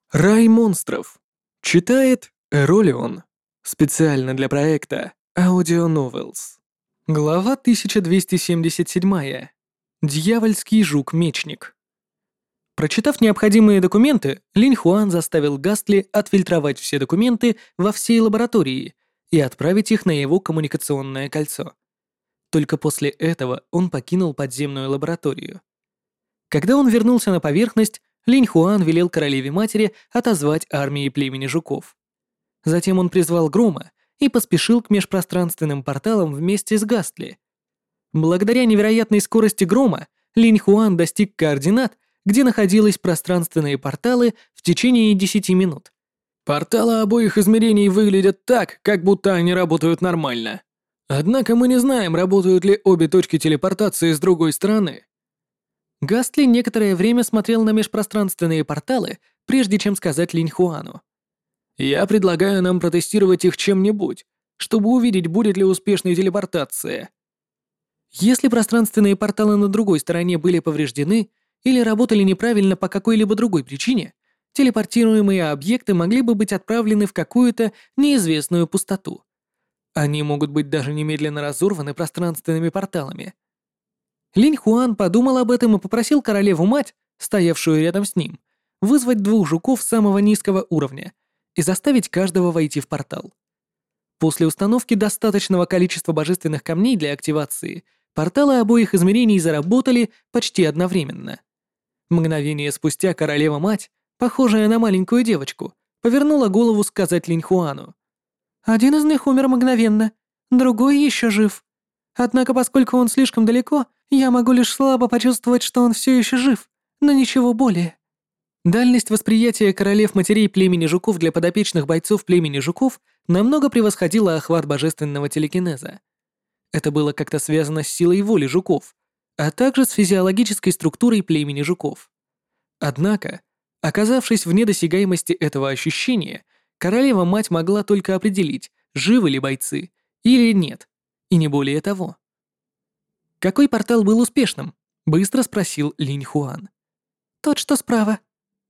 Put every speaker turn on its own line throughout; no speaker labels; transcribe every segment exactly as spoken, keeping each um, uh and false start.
Рай монстров. Читает Эролион. Специально для проекта Audio Novels. Глава тысяча двести семьдесят семь. Дьявольский жук-мечник. Прочитав необходимые документы, Линь Хуан заставил Гастли отфильтровать все документы во всей лаборатории и отправить их на его коммуникационное кольцо. Только после этого он покинул подземную лабораторию. Когда он вернулся на поверхность, Линь Хуан велел королеве-матери отозвать армии племени жуков. Затем он призвал Грома и поспешил к межпространственным порталам вместе с Гастли. Благодаря невероятной скорости Грома, Линь Хуан достиг координат, где находились пространственные порталы в течение десяти минут. Порталы обоих измерений выглядят так, как будто они работают нормально. Однако мы не знаем, работают ли обе точки телепортации с другой стороны. Гастли некоторое время смотрел на межпространственные порталы, прежде чем сказать Линь Хуану. «Я предлагаю нам протестировать их чем-нибудь, чтобы увидеть, будет ли успешной телепортация. Если пространственные порталы на другой стороне были повреждены или работали неправильно по какой-либо другой причине, телепортируемые объекты могли бы быть отправлены в какую-то неизвестную пустоту. Они могут быть даже немедленно разорваны пространственными порталами». Линь Хуан подумал об этом и попросил королеву-мать, стоявшую рядом с ним, вызвать двух жуков самого низкого уровня и заставить каждого войти в портал. После установки достаточного количества божественных камней для активации, порталы обоих измерений заработали почти одновременно. Мгновение спустя королева-мать, похожая на маленькую девочку, повернула голову сказать Линь Хуану. «Один из них умер мгновенно, другой еще жив. Однако, поскольку он слишком далеко, я могу лишь слабо почувствовать, что он все еще жив, но ничего более». Дальность восприятия королев-матерей племени жуков для подопечных бойцов племени жуков намного превосходила охват божественного телекинеза. Это было как-то связано с силой воли жуков, а также с физиологической структурой племени жуков. Однако, оказавшись вне досягаемости этого ощущения, королева-мать могла только определить, живы ли бойцы или нет, и не более того. «Какой портал был успешным?» — быстро спросил Линь Хуан. «Тот, что справа».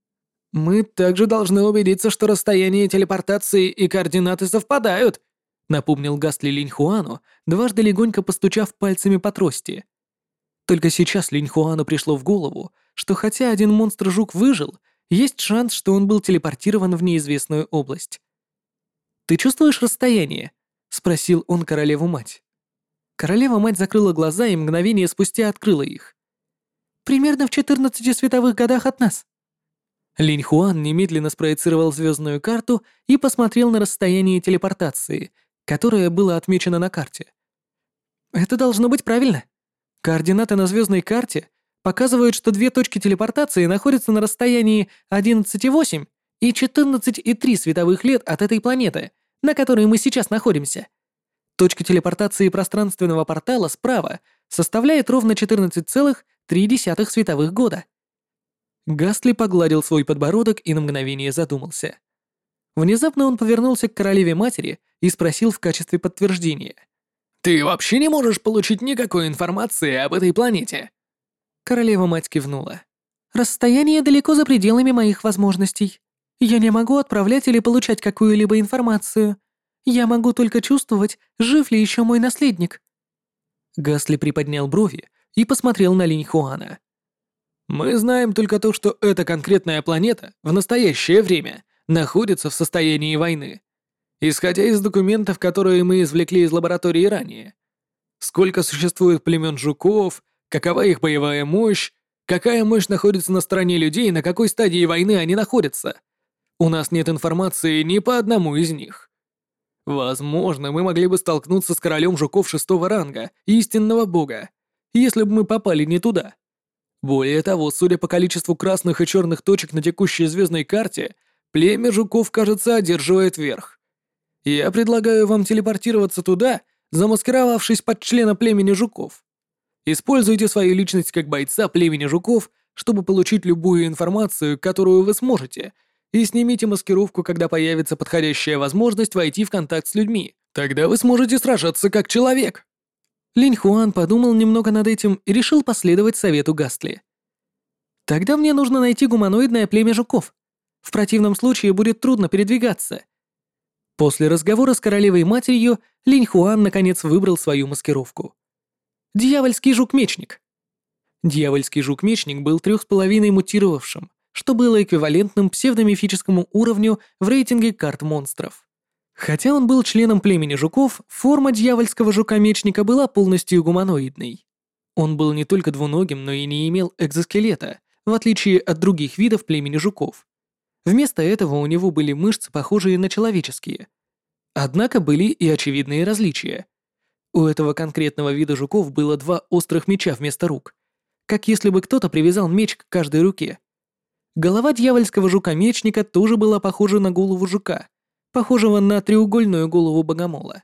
«Мы также должны убедиться, что расстояние телепортации и координаты совпадают», — напомнил Гастли Линь Хуану, дважды легонько постучав пальцами по трости. Только сейчас Линь Хуану пришло в голову, что хотя один монстр-жук выжил, есть шанс, что он был телепортирован в неизвестную область. «Ты чувствуешь расстояние?» — спросил он королеву-мать. Королева-мать закрыла глаза и мгновение спустя открыла их. «Примерно в четырнадцати световых годах от нас». Линь Хуан немедленно спроецировал звездную карту и посмотрел на расстояние телепортации, которое было отмечено на карте. «Это должно быть правильно. Координаты на звездной карте показывают, что две точки телепортации находятся на расстоянии одиннадцать целых восемь и четырнадцать целых три световых лет от этой планеты, на которой мы сейчас находимся. Точка телепортации пространственного портала справа составляет ровно четырнадцать целых три десятых световых года». Гастли погладил свой подбородок и на мгновение задумался. Внезапно он повернулся к королеве-матери и спросил в качестве подтверждения. «Ты вообще не можешь получить никакой информации об этой планете?» Королева-мать кивнула. «Расстояние далеко за пределами моих возможностей. Я не могу отправлять или получать какую-либо информацию. Я могу только чувствовать, жив ли еще мой наследник». Гастли приподнял брови и посмотрел на Линь Хуана. «Мы знаем только то, что эта конкретная планета в настоящее время находится в состоянии войны, исходя из документов, которые мы извлекли из лаборатории ранее. Сколько существует племен жуков, какова их боевая мощь, какая мощь находится на стороне людей, на какой стадии войны они находятся. У нас нет информации ни по одному из них. Возможно, мы могли бы столкнуться с королем жуков шестого ранга, истинного бога, если бы мы попали не туда. Более того, судя по количеству красных и черных точек на текущей звездной карте, племя жуков, кажется, одерживает верх. Я предлагаю вам телепортироваться туда, замаскировавшись под члена племени жуков. Используйте свою личность как бойца племени жуков, чтобы получить любую информацию, которую вы сможете, и снимите маскировку, когда появится подходящая возможность войти в контакт с людьми. Тогда вы сможете сражаться как человек». Линь Хуан подумал немного над этим и решил последовать совету Гастли. «Тогда мне нужно найти гуманоидное племя жуков. В противном случае будет трудно передвигаться. После разговора с королевой-матерью Линь Хуан наконец выбрал свою маскировку. Дьявольский жук-мечник. Дьявольский жук-мечник был трех с половиной мутировавшим, что было эквивалентным псевдомифическому уровню в рейтинге карт монстров. Хотя он был членом племени жуков, форма дьявольского жука-мечника была полностью гуманоидной. Он был не только двуногим, но и не имел экзоскелета, в отличие от других видов племени жуков. Вместо этого у него были мышцы, похожие на человеческие. Однако были и очевидные различия. У этого конкретного вида жуков было два острых меча вместо рук, как если бы кто-то привязал меч к каждой руке. Голова дьявольского жука-мечника тоже была похожа на голову жука, похожего на треугольную голову богомола.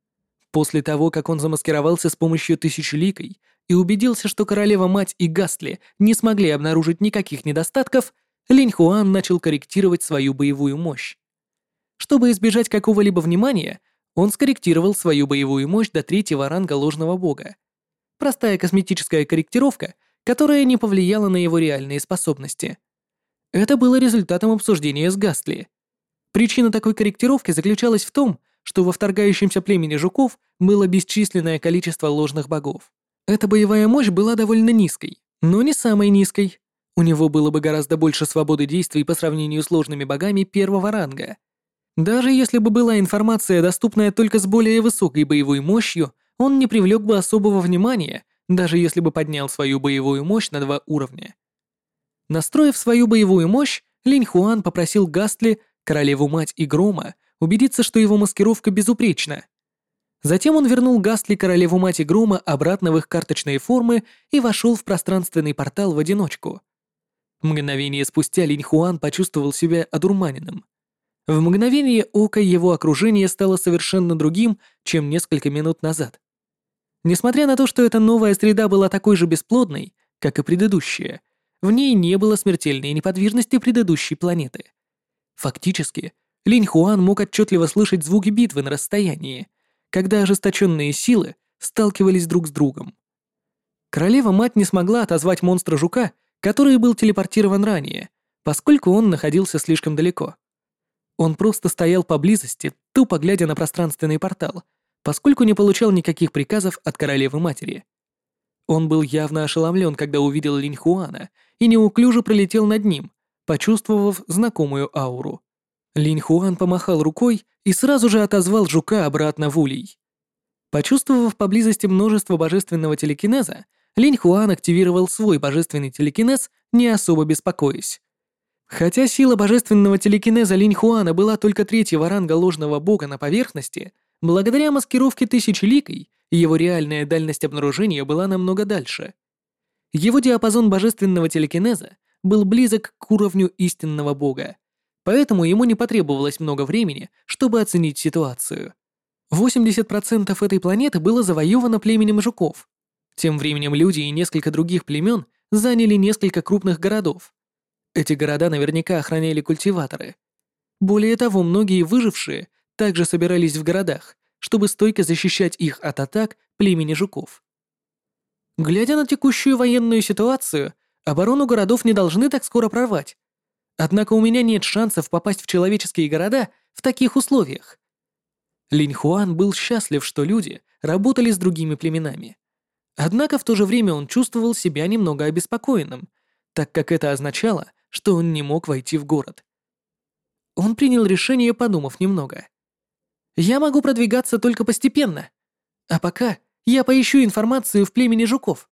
После того, как он замаскировался с помощью тысячеликой и убедился, что королева-мать и Гастли не смогли обнаружить никаких недостатков, Линь Хуан начал корректировать свою боевую мощь. Чтобы избежать какого-либо внимания, он скорректировал свою боевую мощь до третьего ранга ложного бога. Простая косметическая корректировка, которая не повлияла на его реальные способности. Это было результатом обсуждения с Гастли. Причина такой корректировки заключалась в том, что во вторгающемся племени жуков было бесчисленное количество ложных богов. Эта боевая мощь была довольно низкой, но не самой низкой. У него было бы гораздо больше свободы действий по сравнению с ложными богами первого ранга. Даже если бы была информация, доступная только с более высокой боевой мощью, он не привлек бы особого внимания, даже если бы поднял свою боевую мощь на два уровня. Настроив свою боевую мощь, Линь Хуан попросил Гастли, королеву-мать и Грома, убедиться, что его маскировка безупречна. Затем он вернул Гастли, королеву-мать и Грома обратно в их карточные формы и вошел в пространственный портал в одиночку. Мгновение спустя Линь Хуан почувствовал себя одурманенным. В мгновение ока его окружение стало совершенно другим, чем несколько минут назад. Несмотря на то, что эта новая среда была такой же бесплодной, как и предыдущая, в ней не было смертельной неподвижности предыдущей планеты. Фактически, Линь Хуан мог отчетливо слышать звуки битвы на расстоянии, когда ожесточенные силы сталкивались друг с другом. Королева-мать не смогла отозвать монстра-жука, который был телепортирован ранее, поскольку он находился слишком далеко. Он просто стоял поблизости, тупо глядя на пространственный портал, поскольку не получал никаких приказов от королевы-матери. Он был явно ошеломлен, когда увидел Линь Хуана, и неуклюже пролетел над ним, почувствовав знакомую ауру. Линь Хуан помахал рукой и сразу же отозвал жука обратно в улей. Почувствовав поблизости множество божественного телекинеза, Линь Хуан активировал свой божественный телекинез, не особо беспокоясь. Хотя сила божественного телекинеза Линь Хуана была только третьего ранга ложного бога на поверхности, благодаря маскировке тысячеликой его реальная дальность обнаружения была намного дальше. Его диапазон божественного телекинеза был близок к уровню истинного бога, поэтому ему не потребовалось много времени, чтобы оценить ситуацию. восемьдесят процентов этой планеты было завоевано племенем жуков. Тем временем люди и несколько других племен заняли несколько крупных городов. Эти города наверняка охраняли культиваторы. Более того, многие выжившие также собирались в городах, чтобы стойко защищать их от атак племени жуков. Глядя на текущую военную ситуацию, оборону городов не должны так скоро прорвать. Однако у меня нет шансов попасть в человеческие города в таких условиях. Линь Хуан был счастлив, что люди работали с другими племенами. Однако в то же время он чувствовал себя немного обеспокоенным, так как это означало, что он не мог войти в город. Он принял решение, подумав немного. «Я могу продвигаться только постепенно. А пока я поищу информацию в племени жуков.